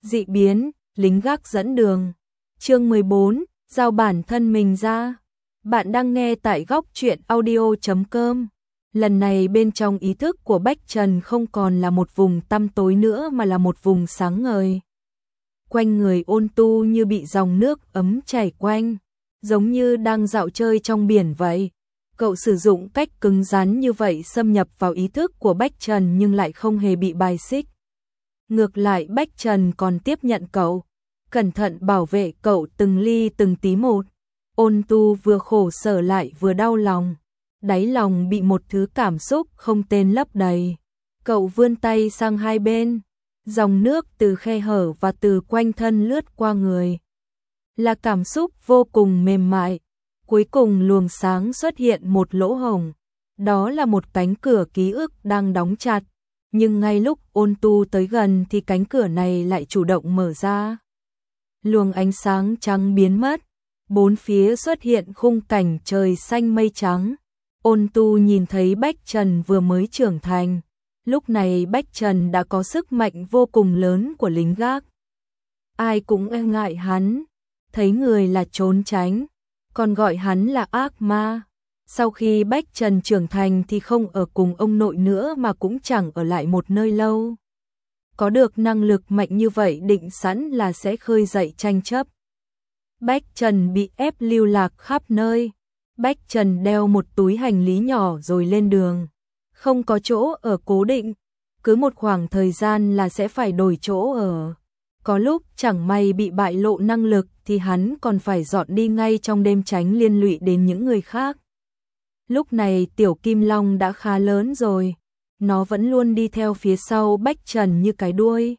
Dị biến, lính gác dẫn đường. Chương 14, giao bản thân mình ra. Bạn đang nghe tại góc truyện audio.com. Lần này bên trong ý thức của Bách Trần không còn là một vùng tăm tối nữa mà là một vùng sáng ngời. Quanh người Ôn Tu như bị dòng nước ấm chảy quanh, giống như đang dạo chơi trong biển vậy. Cậu sử dụng cách cứng rắn như vậy xâm nhập vào ý thức của Bách Trần nhưng lại không hề bị bài xích. Ngược lại Bách Trần còn tiếp nhận cậu, cẩn thận bảo vệ cậu từng ly từng tí một. Ôn Tu vừa khổ sở lại vừa đau lòng, đáy lòng bị một thứ cảm xúc không tên lấp đầy. Cậu vươn tay sang hai bên, dòng nước từ khe hở và từ quanh thân lướt qua người. Là cảm xúc vô cùng mềm mại. Cuối cùng luồng sáng xuất hiện một lỗ hổng. Đó là một cánh cửa ký ức đang đóng chặt. Nhưng ngay lúc Ôn Tu tới gần thì cánh cửa này lại chủ động mở ra. Luồng ánh sáng trắng biến mất. Bốn phía xuất hiện khung cảnh trời xanh mây trắng. Ôn Tu nhìn thấy Bách Trần vừa mới trưởng thành. Lúc này Bách Trần đã có sức mạnh vô cùng lớn của lính gác. Ai cũng e ngại hắn. Thấy người là trốn tránh, còn gọi hắn là ác ma. Sau khi Bách Trần trưởng thành thì không ở cùng ông nội nữa mà cũng chẳng ở lại một nơi lâu. Có được năng lực mạnh như vậy định sẵn là sẽ khơi dậy tranh chấp. Bách Trần bị ép lưu lạc khắp nơi. Bách Trần đeo một túi hành lý nhỏ rồi lên đường. Không có chỗ ở cố định, cứ một khoảng thời gian là sẽ phải đổi chỗ ở. Có lúc chẳng may bị bại lộ năng lực thì hắn còn phải dọn đi ngay trong đêm tránh liên lụy đến những người khác. Lúc này Tiểu Kim Long đã khá lớn rồi, nó vẫn luôn đi theo phía sau Bách Trần như cái đuôi.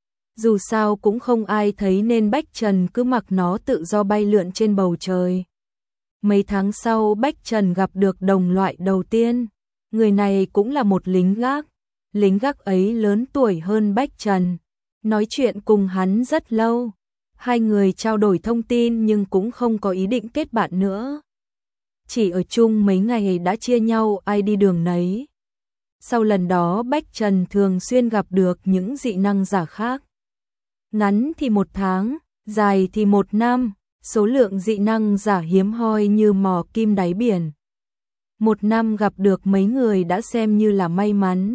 Dù sao cũng không ai thấy nên Bách Trần cứ mặc nó tự do bay lượn trên bầu trời. Mấy tháng sau Bách Trần gặp được đồng loại đầu tiên, người này cũng là một lính gác. Lính gác ấy lớn tuổi hơn Bách Trần. Nói chuyện cùng hắn rất lâu, hai người trao đổi thông tin nhưng cũng không có ý định kết bạn nữa. Chỉ ở chung mấy ngày đã chia nhau ai đi đường nấy. Sau lần đó Bách Trần thường xuyên gặp được những dị năng giả khác. Ngắn thì 1 tháng, dài thì 1 năm, số lượng dị năng giả hiếm hoi như mò kim đáy biển. 1 năm gặp được mấy người đã xem như là may mắn.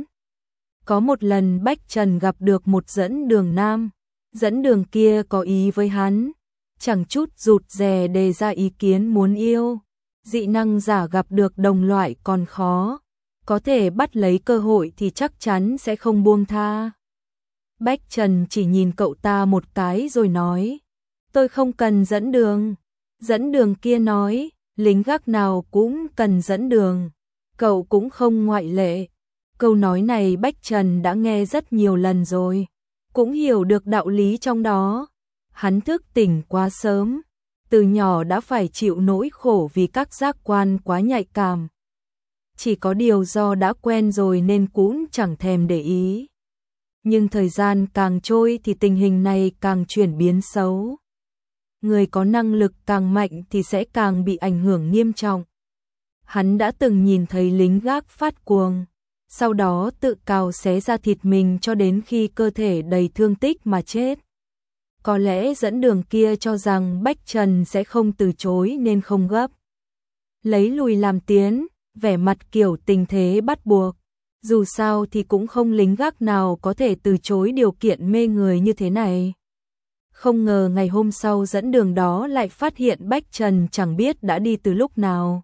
Có một lần Bách Trần gặp được một dẫn đường nam, dẫn đường kia có ý với hắn, chẳng chút rụt rè đề ra ý kiến muốn yêu. Dị năng giả gặp được đồng loại còn khó, có thể bắt lấy cơ hội thì chắc chắn sẽ không buông tha. Bách Trần chỉ nhìn cậu ta một cái rồi nói, tôi không cần dẫn đường. Dẫn đường kia nói, lính gác nào cũng cần dẫn đường, cậu cũng không ngoại lệ. Câu nói này Bách Trần đã nghe rất nhiều lần rồi, cũng hiểu được đạo lý trong đó. Hắn thức tỉnh quá sớm, từ nhỏ đã phải chịu nỗi khổ vì các giác quan quá nhạy cảm. Chỉ có điều do đã quen rồi nên cũng chẳng thèm để ý. Nhưng thời gian càng trôi thì tình hình này càng chuyển biến xấu. Người có năng lực càng mạnh thì sẽ càng bị ảnh hưởng nghiêm trọng. Hắn đã từng nhìn thấy lính gác phát cuồng, sau đó tự cào xé ra thịt mình cho đến khi cơ thể đầy thương tích mà chết. Có lẽ dẫn đường kia cho rằng Bách Trần sẽ không từ chối nên không gấp. Lấy lùi làm tiến, vẻ mặt kiểu tình thế bắt buộc. Dù sao thì cũng không lính gác nào có thể từ chối điều kiện mê người như thế này. Không ngờ ngày hôm sau dẫn đường đó lại phát hiện Bách Trần chẳng biết đã đi từ lúc nào.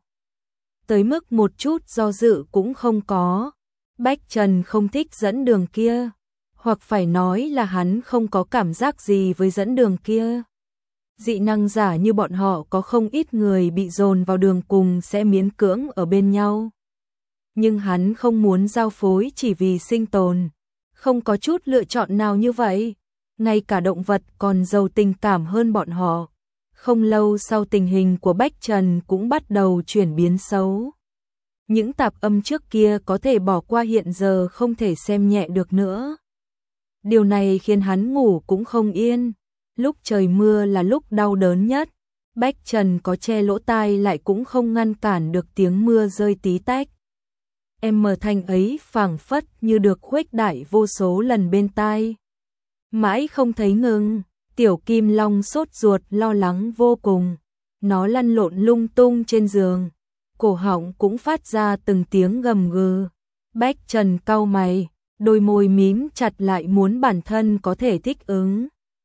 Tới mức một chút do dự cũng không có. Bách Trần không thích dẫn đường kia, hoặc phải nói là hắn không có cảm giác gì với dẫn đường kia. Dị năng giả như bọn họ có không ít người bị dồn vào đường cùng sẽ miễn cưỡng ở bên nhau. Nhưng hắn không muốn giao phối chỉ vì sinh tồn, không có chút lựa chọn nào như vậy. Ngay cả động vật còn giàu tình cảm hơn bọn họ. Không lâu sau tình hình của Bách Trần cũng bắt đầu chuyển biến xấu. Những tạp âm trước kia có thể bỏ qua hiện giờ không thể xem nhẹ được nữa. Điều này khiến hắn ngủ cũng không yên. Lúc trời mưa là lúc đau đớn nhất. Bách Trần có che lỗ tai lại cũng không ngăn cản được tiếng mưa rơi tí tách. Thanh ấy phảng phất như được khuếch đại vô số lần bên tai. Mãi không thấy ngừng, Tiểu Kim Long sốt ruột lo lắng vô cùng. Nó lăn lộn lung tung trên giường, cổ họng cũng phát ra từng tiếng gầm gừ. Bách Trần cau mày, đôi môi mím chặt lại muốn bản thân có thể thích ứng.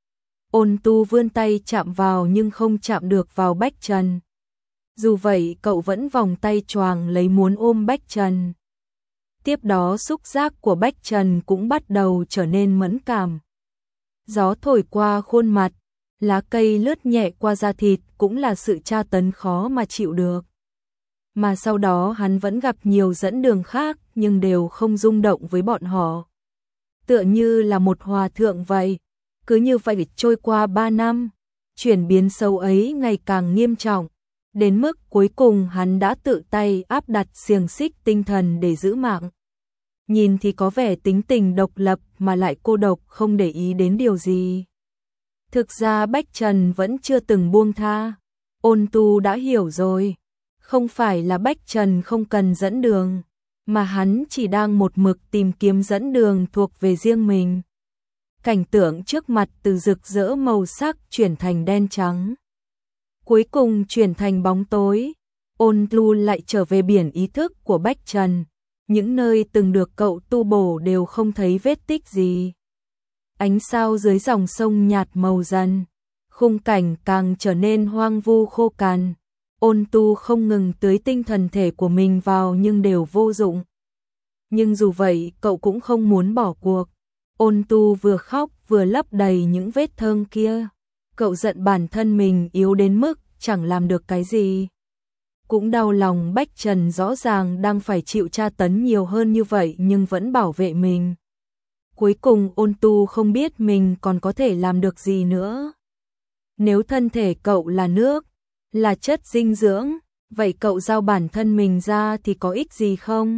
Ôn Tu vươn tay chạm vào nhưng không chạm được vào Bách Trần. Dù vậy cậu vẫn vòng tay choàng lấy muốn ôm Bách Trần. Tiếp đó xúc giác của Bách Trần cũng bắt đầu trở nên mẫn cảm. Gió thổi qua khuôn mặt, lá cây lướt nhẹ qua da thịt cũng là sự tra tấn khó mà chịu được. Mà sau đó hắn vẫn gặp nhiều dẫn đường khác nhưng đều không rung động với bọn họ. Tựa như là một hòa thượng vậy. Cứ như vậy trôi qua 3 năm, chuyển biến sâu ấy ngày càng nghiêm trọng. Đến mức cuối cùng hắn đã tự tay áp đặt xiềng xích tinh thần để giữ mạng. Nhìn thì có vẻ tính tình độc lập mà lại cô độc không để ý đến điều gì. Thực ra Bách Trần vẫn chưa từng buông tha. Ôn Tu đã hiểu rồi. Không phải là Bách Trần không cần dẫn đường, mà hắn chỉ đang một mực tìm kiếm dẫn đường thuộc về riêng mình. Cảnh tượng trước mặt từ rực rỡ màu sắc chuyển thành đen trắng. Cuối cùng chuyển thành bóng tối. Ôn Tu lại trở về biển ý thức của Bách Trần. Những nơi từng được cậu tu bổ đều không thấy vết tích gì. Ánh sao dưới dòng sông nhạt màu dần. Khung cảnh càng trở nên hoang vu khô cằn. Ôn Tu không ngừng tưới tinh thần thể của mình vào nhưng đều vô dụng. Nhưng dù vậy cậu cũng không muốn bỏ cuộc. Ôn Tu vừa khóc vừa lấp đầy những vết thương kia. Cậu giận bản thân mình yếu đến mức chẳng làm được cái gì. Cũng đau lòng Bách Trần rõ ràng đang phải chịu tra tấn nhiều hơn như vậy nhưng vẫn bảo vệ mình. Cuối cùng Ôn Tu không biết mình còn có thể làm được gì nữa. Nếu thân thể cậu là nước, là chất dinh dưỡng, vậy cậu giao bản thân mình ra thì có ích gì không?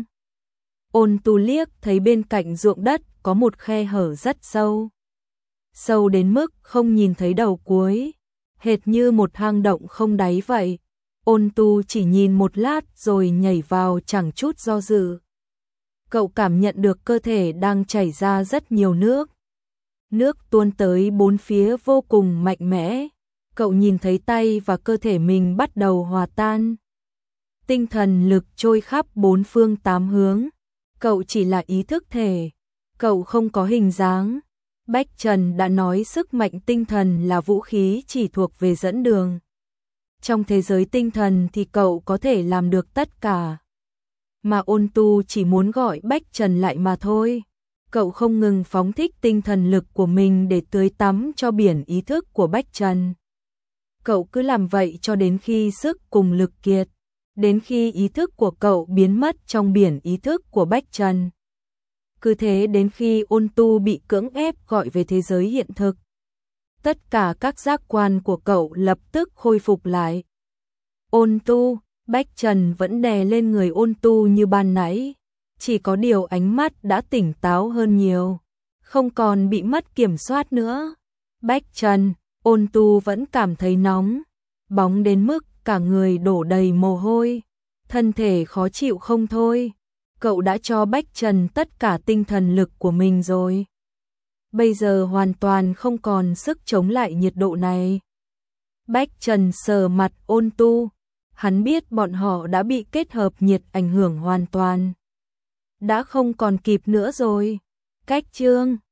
Ôn Tu liếc thấy bên cạnh ruộng đất có một khe hở rất sâu. Sâu đến mức không nhìn thấy đầu cuối, hệt như một hang động không đáy vậy. Ôn Tu chỉ nhìn một lát rồi nhảy vào chẳng chút do dự. Cậu cảm nhận được cơ thể đang chảy ra rất nhiều nước. Nước tuôn tới bốn phía vô cùng mạnh mẽ. Cậu nhìn thấy tay và cơ thể mình bắt đầu hòa tan. Tinh thần lực trôi khắp bốn phương tám hướng. Cậu chỉ là ý thức thể. Cậu không có hình dáng. Bách Trần đã nói sức mạnh tinh thần là vũ khí chỉ thuộc về dẫn đường. Trong thế giới tinh thần thì cậu có thể làm được tất cả. Mà Ôn Tu chỉ muốn gọi Bách Trần lại mà thôi. Cậu không ngừng phóng thích tinh thần lực của mình để tưới tắm cho biển ý thức của Bách Trần. Cậu cứ làm vậy cho đến khi sức cùng lực kiệt. Đến khi ý thức của cậu biến mất trong biển ý thức của Bách Trần. Cứ thế đến khi Ôn Tu bị cưỡng ép gọi về thế giới hiện thực. Tất cả các giác quan của cậu lập tức khôi phục lại. Ôn Tu, Bách Trần vẫn đè lên người Ôn Tu như ban nãy. Chỉ có điều ánh mắt đã tỉnh táo hơn nhiều. Không còn bị mất kiểm soát nữa. Bách Trần, Ôn Tu vẫn cảm thấy nóng. Bóng đến mức cả người đổ đầy mồ hôi. Thân thể khó chịu không thôi. Cậu đã cho Bách Trần tất cả tinh thần lực của mình rồi. Bây giờ hoàn toàn không còn sức chống lại nhiệt độ này. Bách Trần sờ mặt Ôn Tu. Hắn biết bọn họ đã bị kết hợp nhiệt ảnh hưởng hoàn toàn. Đã không còn kịp nữa rồi. Cách chương